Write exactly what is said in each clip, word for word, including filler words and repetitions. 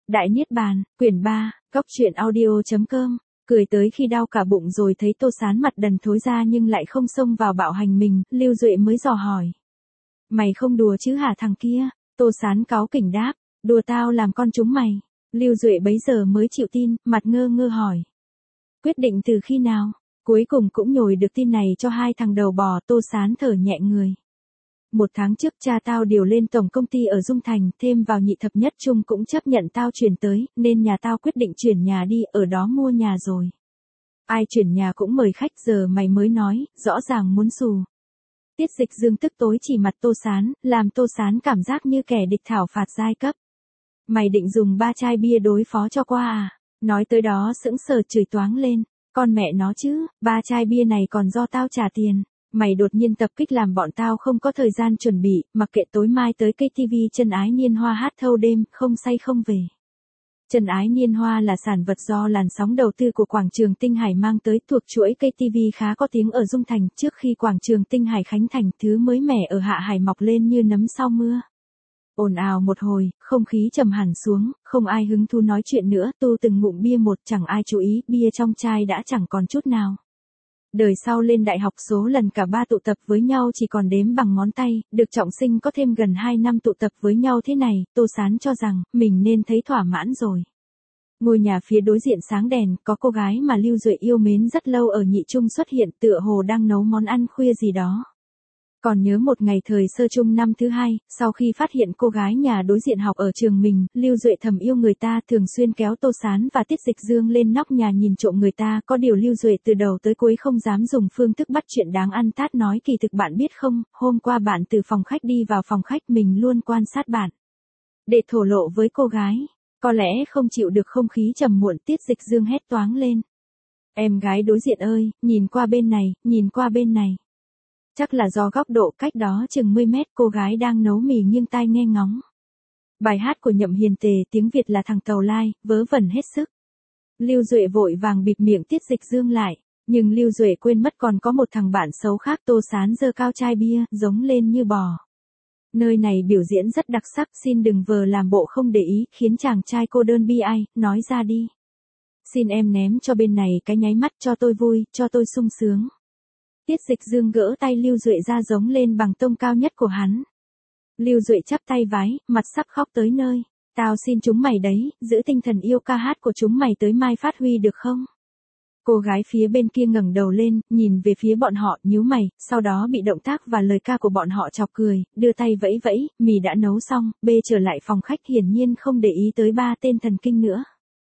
Đại Niết Bàn, quyển ba, Cóc truyện audio chấm com, cười tới khi đau cả bụng rồi thấy Tô Sán mặt đần thối ra nhưng lại không xông vào bạo hành mình, Lưu Duệ mới dò hỏi. Mày không đùa chứ hả thằng kia? Tô Sán cáu kỉnh đáp, đùa tao làm con chúng mày. Lưu Duệ bấy giờ mới chịu tin, mặt ngơ ngơ hỏi. Quyết định từ khi nào? Cuối cùng cũng nhồi được tin này cho hai thằng đầu bò. Tô Sán thở nhẹ người. Một tháng trước cha tao điều lên tổng công ty ở Dung Thành, thêm vào nhị thập nhất trung cũng chấp nhận tao chuyển tới, nên nhà tao quyết định chuyển nhà đi, ở đó mua nhà rồi. Ai chuyển nhà cũng mời khách, giờ mày mới nói, rõ ràng muốn xù. Tiết Dịch Dương tức tối chỉ mặt Tô Sán, làm Tô Sán cảm giác như kẻ địch thảo phạt giai cấp. Mày định dùng ba chai bia đối phó cho qua à? Nói tới đó sững sờ chửi toáng lên, con mẹ nó chứ, ba chai bia này còn do tao trả tiền. Mày đột nhiên tập kích làm bọn tao không có thời gian chuẩn bị, mặc kệ tối mai tới ca tê vê Chân Ái Niên Hoa hát thâu đêm, không say không về. Chân Ái Niên Hoa là sản vật do làn sóng đầu tư của Quảng trường Tinh Hải mang tới, thuộc chuỗi ca tê vê khá có tiếng ở Dung Thành. Trước khi Quảng trường Tinh Hải khánh thành, thứ mới mẻ ở Hạ Hải mọc lên như nấm sau mưa. Ồn ào một hồi, không khí trầm hẳn xuống, không ai hứng thú nói chuyện nữa, tu từng ngụm bia một, chẳng ai chú ý, bia trong chai đã chẳng còn chút nào. Đời sau lên đại học số lần cả ba tụ tập với nhau chỉ còn đếm bằng ngón tay, được Trọng Sinh có thêm gần hai năm tụ tập với nhau thế này, Tô Sán cho rằng, mình nên thấy thỏa mãn rồi. Ngôi nhà phía đối diện sáng đèn, có cô gái mà Lưu Duệ yêu mến rất lâu ở nhị trung xuất hiện, tựa hồ đang nấu món ăn khuya gì đó. Còn nhớ một ngày thời sơ trung năm thứ hai, sau khi phát hiện cô gái nhà đối diện học ở trường mình, Lưu Duệ thầm yêu người ta, thường xuyên kéo Tô Sán và Tiết Dịch Dương lên nóc nhà nhìn trộm người ta. Có điều Lưu Duệ từ đầu tới cuối không dám dùng phương thức bắt chuyện đáng ăn tát, nói kỳ thực bạn biết không, hôm qua bạn từ phòng khách đi vào phòng khách, mình luôn quan sát bạn. Để thổ lộ với cô gái, có lẽ không chịu được không khí trầm muộn, Tiết Dịch Dương hét toáng lên. Em gái đối diện ơi, nhìn qua bên này, nhìn qua bên này. Chắc là do góc độ cách đó chừng mười mét, cô gái đang nấu mì nghiêng tai nghe ngóng. Bài hát của Nhậm Hiền Tề, tiếng Việt là Thằng Tàu Lai, vớ vẩn hết sức. Lưu Duệ vội vàng bịt miệng Tiết Dịch Dương lại, nhưng Lưu Duệ quên mất còn có một thằng bạn xấu khác. Tô Sán giơ cao chai bia, giống lên như bò. Nơi này biểu diễn rất đặc sắc, xin đừng vờ làm bộ không để ý, khiến chàng trai cô đơn bi ai, nói ra đi. Xin em ném cho bên này cái nháy mắt, cho tôi vui, cho tôi sung sướng. Tiết Dịch Dương gỡ tay Lưu Duệ ra, giống lên bằng tông cao nhất của hắn. Lưu Duệ chắp tay vái, mặt sắp khóc tới nơi. Tao xin chúng mày đấy, giữ tinh thần yêu ca hát của chúng mày tới mai phát huy được không? Cô gái phía bên kia ngẩng đầu lên, nhìn về phía bọn họ, nhíu mày, sau đó bị động tác và lời ca của bọn họ chọc cười, đưa tay vẫy vẫy, mì đã nấu xong, bê trở lại phòng khách, hiển nhiên không để ý tới ba tên thần kinh nữa.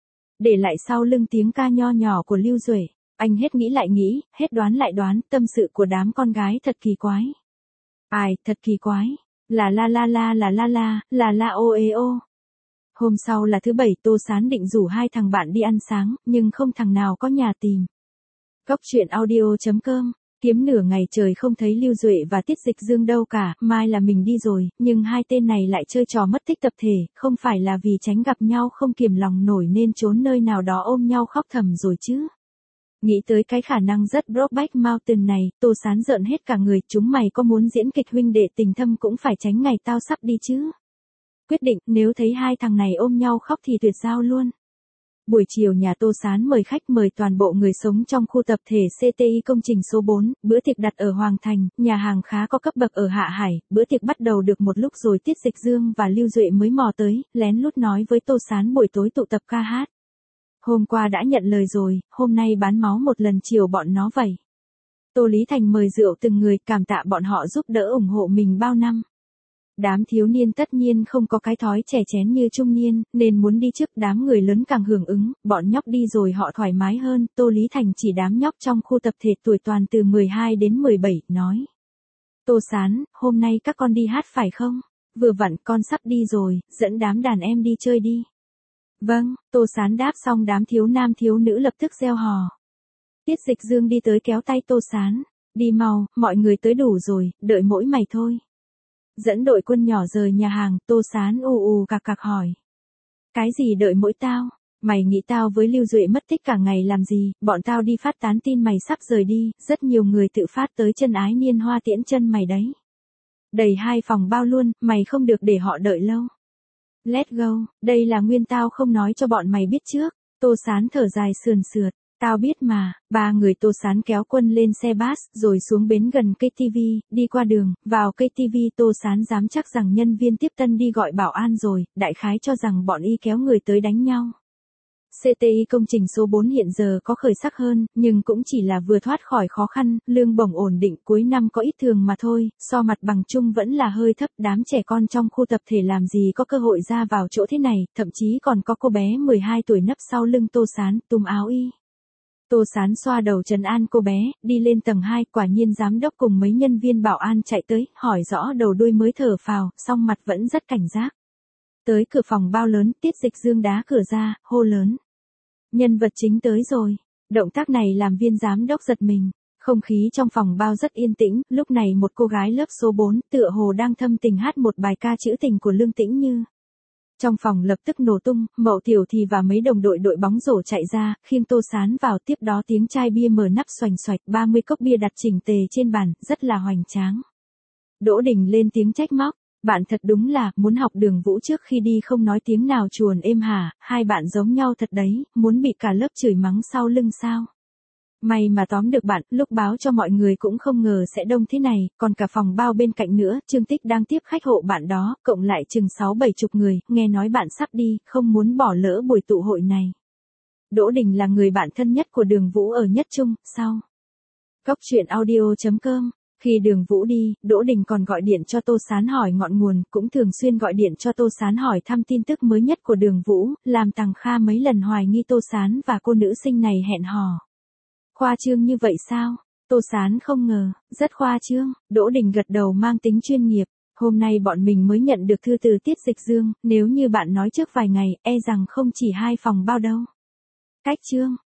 Để lại sau lưng tiếng ca nho nhỏ của Lưu Duệ. Anh hết nghĩ lại nghĩ, hết đoán lại đoán, tâm sự của đám con gái thật kỳ quái. Ai, thật kỳ quái. Là la la la là la la, là la ô ê ô. Hôm sau là thứ bảy, Tô Sán định rủ hai thằng bạn đi ăn sáng, nhưng không thằng nào có nhà tìm. Cóc truyện audio chấm com, kiếm nửa ngày trời không thấy Lưu Duệ và Tiết Dịch Dương đâu cả, mai là mình đi rồi, nhưng hai tên này lại chơi trò mất tích tập thể, không phải là vì tránh gặp nhau không kiềm lòng nổi nên trốn nơi nào đó ôm nhau khóc thầm rồi chứ. Nghĩ tới cái khả năng rất Brokeback Mountain này, Tô Sán rợn hết cả người, chúng mày có muốn diễn kịch huynh đệ tình thâm cũng phải tránh ngày tao sắp đi chứ. Quyết định, nếu thấy hai thằng này ôm nhau khóc thì tuyệt giao luôn. Buổi chiều nhà Tô Sán mời khách, mời toàn bộ người sống trong khu tập thể xê tê i công trình số bốn, bữa tiệc đặt ở Hoàng Thành, nhà hàng khá có cấp bậc ở Hạ Hải, bữa tiệc bắt đầu được một lúc rồi Tiết Dịch Dương và Lưu Duệ mới mò tới, lén lút nói với Tô Sán buổi tối tụ tập ca hát. Hôm qua đã nhận lời rồi, hôm nay bán máu một lần chiều bọn nó vậy. Tô Lý Thành mời rượu từng người, cảm tạ bọn họ giúp đỡ ủng hộ mình bao năm. Đám thiếu niên tất nhiên không có cái thói chè chén như trung niên, nên muốn đi trước, đám người lớn càng hưởng ứng, bọn nhóc đi rồi họ thoải mái hơn. Tô Lý Thành chỉ đám nhóc trong khu tập thể tuổi toàn từ mười hai đến mười bảy, nói. Tô Sán, hôm nay các con đi hát phải không? Vừa vặn con sắp đi rồi, dẫn đám đàn em đi chơi đi. Vâng, Tô Sán đáp xong đám thiếu nam thiếu nữ lập tức reo hò. Tiết Dịch Dương đi tới kéo tay Tô Sán. Đi mau, mọi người tới đủ rồi, đợi mỗi mày thôi. Dẫn đội quân nhỏ rời nhà hàng, Tô Sán ù ù cạc cạc hỏi. Cái gì đợi mỗi tao? Mày nghĩ tao với Lưu Duệ mất tích cả ngày làm gì? Bọn tao đi phát tán tin mày sắp rời đi, rất nhiều người tự phát tới Chân Ái Niên Hoa tiễn chân mày đấy. Đầy hai phòng bao luôn, mày không được để họ đợi lâu. Let's go, đây là nguyên tao không nói cho bọn mày biết trước. Tô Sán thở dài sườn sượt. Tao biết mà. Ba người Tô Sán kéo Quân lên xe bus, rồi xuống bến gần ca tê vê, đi qua đường, vào ca tê vê. Tô Sán dám chắc rằng nhân viên tiếp tân đi gọi bảo an rồi, đại khái cho rằng bọn y kéo người tới đánh nhau. xê tê i công trình số bốn hiện giờ có khởi sắc hơn, nhưng cũng chỉ là vừa thoát khỏi khó khăn, lương bổng ổn định, cuối năm có ít thường mà thôi, so mặt bằng chung vẫn là hơi thấp. Đám trẻ con trong khu tập thể làm gì có cơ hội ra vào chỗ thế này, thậm chí còn có cô bé mười hai tuổi nấp sau lưng Tô Sán, túm áo y. Tô Sán xoa đầu trấn an cô bé, đi lên tầng hai, quả nhiên giám đốc cùng mấy nhân viên bảo an chạy tới, hỏi rõ đầu đuôi mới thở phào, song mặt vẫn rất cảnh giác. Tới cửa phòng bao lớn, Tiết Dịch Dương đá cửa ra, hô lớn. Nhân vật chính tới rồi. Động tác này làm viên giám đốc giật mình. Không khí trong phòng bao rất yên tĩnh, lúc này một cô gái lớp số bốn tựa hồ đang thâm tình hát một bài ca trữ tình của Lương Tĩnh Như. Trong phòng lập tức nổ tung, Mậu Tiểu Thì và mấy đồng đội đội bóng rổ chạy ra, khiêng Tô Sán vào, tiếp đó tiếng chai bia mở nắp xoành xoạch, ba mươi cốc bia đặt chỉnh tề trên bàn, rất là hoành tráng. Đỗ Đình lên tiếng trách móc. Bạn thật đúng là, muốn học Đường Vũ trước khi đi không nói tiếng nào chuồn êm hả, hai bạn giống nhau thật đấy, muốn bị cả lớp chửi mắng sau lưng sao. May mà tóm được bạn, lúc báo cho mọi người cũng không ngờ sẽ đông thế này, còn cả phòng bao bên cạnh nữa, Trương Tích đang tiếp khách hộ bạn đó, cộng lại chừng sáu bảy chục người, nghe nói bạn sắp đi, không muốn bỏ lỡ buổi tụ hội này. Đỗ Đình là người bạn thân nhất của Đường Vũ ở Nhất Trung, sau. Cóc truyện audio chấm com. Khi Đường Vũ đi, Đỗ Đình còn gọi điện cho Tô Sán hỏi ngọn nguồn, cũng thường xuyên gọi điện cho Tô Sán hỏi thăm tin tức mới nhất của Đường Vũ, làm Tằng Kha mấy lần hoài nghi Tô Sán và cô nữ sinh này hẹn hò. Khoa trương như vậy sao? Tô Sán không ngờ, rất khoa trương. Đỗ Đình gật đầu mang tính chuyên nghiệp. Hôm nay bọn mình mới nhận được thư từ Tiết Dịch Dương, nếu như bạn nói trước vài ngày, e rằng không chỉ hai phòng bao đâu. Cách trương.